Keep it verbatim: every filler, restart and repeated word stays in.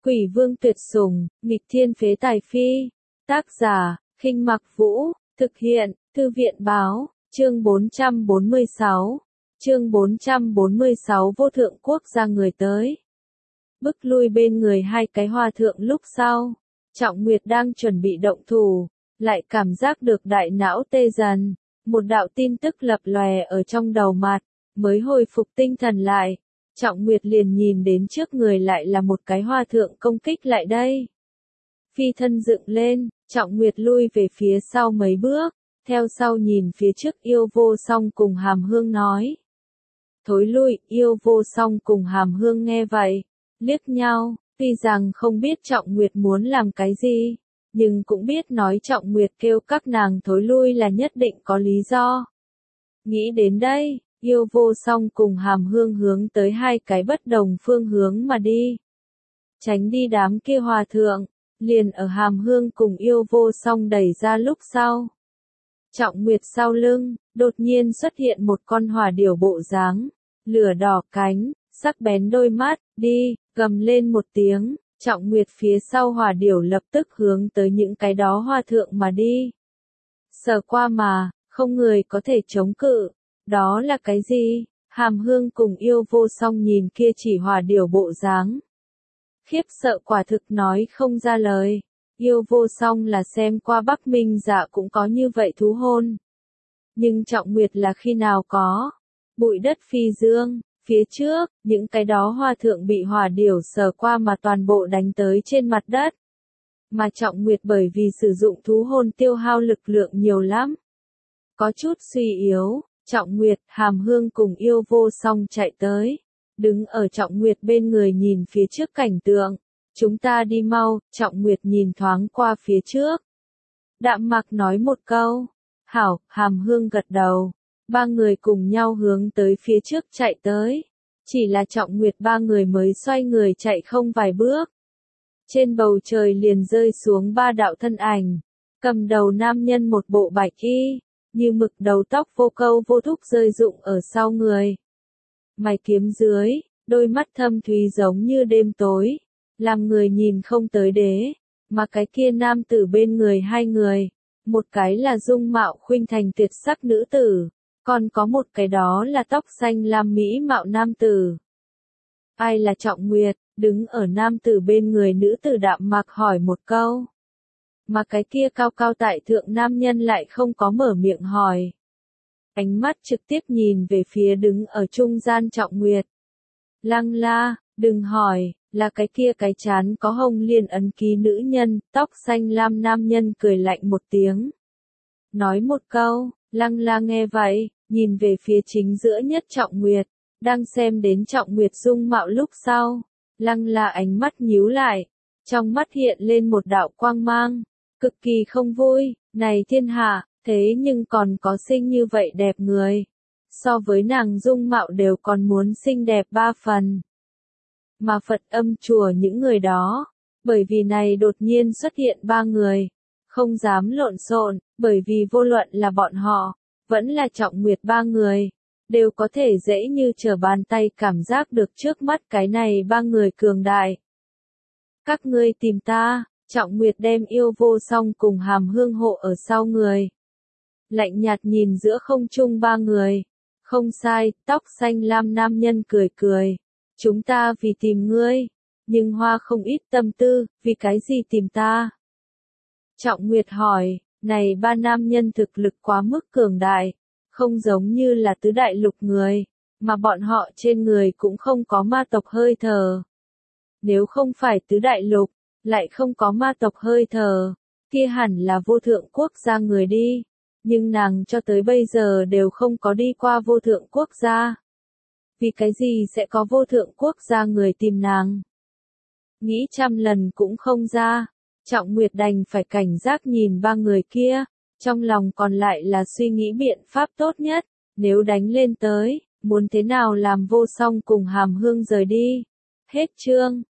Quỷ vương tuyệt sủng, nghịch thiên phế tài phi. Tác giả, Khinh Mặc Vũ, thực hiện, Thư viện báo, chương bốn trăm bốn mươi sáu. Chương bốn trăm bốn mươi sáu vô thượng quốc gia người tới. Bức lui bên người hai cái hòa thượng lúc sau. Trọng Nguyệt đang chuẩn bị động thủ, lại cảm giác được đại não tê dần. Một đạo tin tức lập lòe ở trong đầu mặt, mới hồi phục tinh thần lại. Trọng Nguyệt liền nhìn đến trước người lại là một cái hòa thượng công kích lại đây. Phi thân dựng lên, Trọng Nguyệt lui về phía sau mấy bước, theo sau nhìn phía trước Yêu Vô Song cùng Hàm Hương nói. Thối lui, Yêu Vô Song cùng Hàm Hương nghe vậy, liếc nhau, tuy rằng không biết Trọng Nguyệt muốn làm cái gì, nhưng cũng biết nói Trọng Nguyệt kêu các nàng thối lui là nhất định có lý do. Nghĩ đến đây, Yêu Vô Song cùng Hàm Hương hướng tới hai cái bất đồng phương hướng mà đi. Tránh đi đám kia hòa thượng, liền ở Hàm Hương cùng Yêu Vô Song đẩy ra lúc sau. Trọng Nguyệt sau lưng, đột nhiên xuất hiện một con hỏa điểu bộ dáng, lửa đỏ cánh, sắc bén đôi mắt, đi, gầm lên một tiếng, Trọng Nguyệt phía sau hỏa điểu lập tức hướng tới những cái đó hòa thượng mà đi. Sờ qua mà, không người có thể chống cự. Đó là cái gì? Hàm Hương cùng Yêu Vô Song nhìn kia chỉ hỏa điểu bộ dáng. Khiếp sợ quả thực nói không ra lời. Yêu Vô Song là xem qua Bắc Minh Dạ cũng có như vậy thú hôn. Nhưng Trọng Nguyệt là khi nào có? Bụi đất phi dương, phía trước, những cái đó hòa thượng bị hỏa điểu sờ qua mà toàn bộ đánh tới trên mặt đất. Mà Trọng Nguyệt bởi vì sử dụng thú hôn tiêu hao lực lượng nhiều lắm. Có chút suy yếu. Trọng Nguyệt, Hàm Hương cùng Yêu Vô Song chạy tới, đứng ở Trọng Nguyệt bên người nhìn phía trước cảnh tượng. Chúng ta đi mau, Trọng Nguyệt nhìn thoáng qua phía trước. Đạm Mặc nói một câu. Hảo, Hàm Hương gật đầu. Ba người cùng nhau hướng tới phía trước chạy tới. Chỉ là Trọng Nguyệt ba người mới xoay người chạy không vài bước. Trên bầu trời liền rơi xuống ba đạo thân ảnh. Cầm đầu nam nhân một bộ bạch y. Như mực đầu tóc vô câu vô thúc rơi rụng ở sau người. Mày kiếm dưới, đôi mắt thâm thúy giống như đêm tối, làm người nhìn không tới đế, mà cái kia nam tử bên người hai người, một cái là dung mạo khuynh thành tuyệt sắc nữ tử, còn có một cái đó là tóc xanh lam mỹ mạo nam tử. Ai là Trọng Nguyệt? Đứng ở nam tử bên người nữ tử Đạm Mặc hỏi một câu. Mà cái kia cao cao tại thượng nam nhân lại không có mở miệng hỏi. Ánh mắt trực tiếp nhìn về phía đứng ở trung gian Trọng Nguyệt. Lăng La, đừng hỏi, là cái kia cái chán có hồng liên ấn ký nữ nhân, tóc xanh lam nam nhân cười lạnh một tiếng. Nói một câu, Lăng La nghe vậy, nhìn về phía chính giữa nhất Trọng Nguyệt, đang xem đến Trọng Nguyệt dung mạo lúc sau. Lăng La ánh mắt nhíu lại, trong mắt hiện lên một đạo quang mang. Cực kỳ không vui, này thiên hạ, thế nhưng còn có xinh như vậy đẹp người. So với nàng dung mạo đều còn muốn xinh đẹp ba phần. Mà Phật âm chùa những người đó, bởi vì này đột nhiên xuất hiện ba người, không dám lộn xộn, bởi vì vô luận là bọn họ, vẫn là Trọng Nguyệt ba người, đều có thể dễ như trở bàn tay cảm giác được trước mắt cái này ba người cường đại. Các ngươi tìm ta. Trọng Nguyệt đem Yêu Vô Song cùng Hàm Hương hộ ở sau người. Lạnh nhạt nhìn giữa không trung ba người. Không sai, tóc xanh lam nam nhân cười cười. Chúng ta vì tìm ngươi. Nhưng hoa không ít tâm tư, vì cái gì tìm ta? Trọng Nguyệt hỏi, này ba nam nhân thực lực quá mức cường đại. Không giống như là tứ đại lục người. Mà bọn họ trên người cũng không có ma tộc hơi thở. Nếu không phải tứ đại lục, lại không có ma tộc hơi thở, kia hẳn là vô thượng quốc gia người đi, nhưng nàng cho tới bây giờ đều không có đi qua vô thượng quốc gia. Vì cái gì sẽ có vô thượng quốc gia người tìm nàng? Nghĩ trăm lần cũng không ra, Trọng Nguyệt đành phải cảnh giác nhìn ba người kia, trong lòng còn lại là suy nghĩ biện pháp tốt nhất, nếu đánh lên tới, muốn thế nào làm Vô Song cùng Hàm Hương rời đi. Hết chương.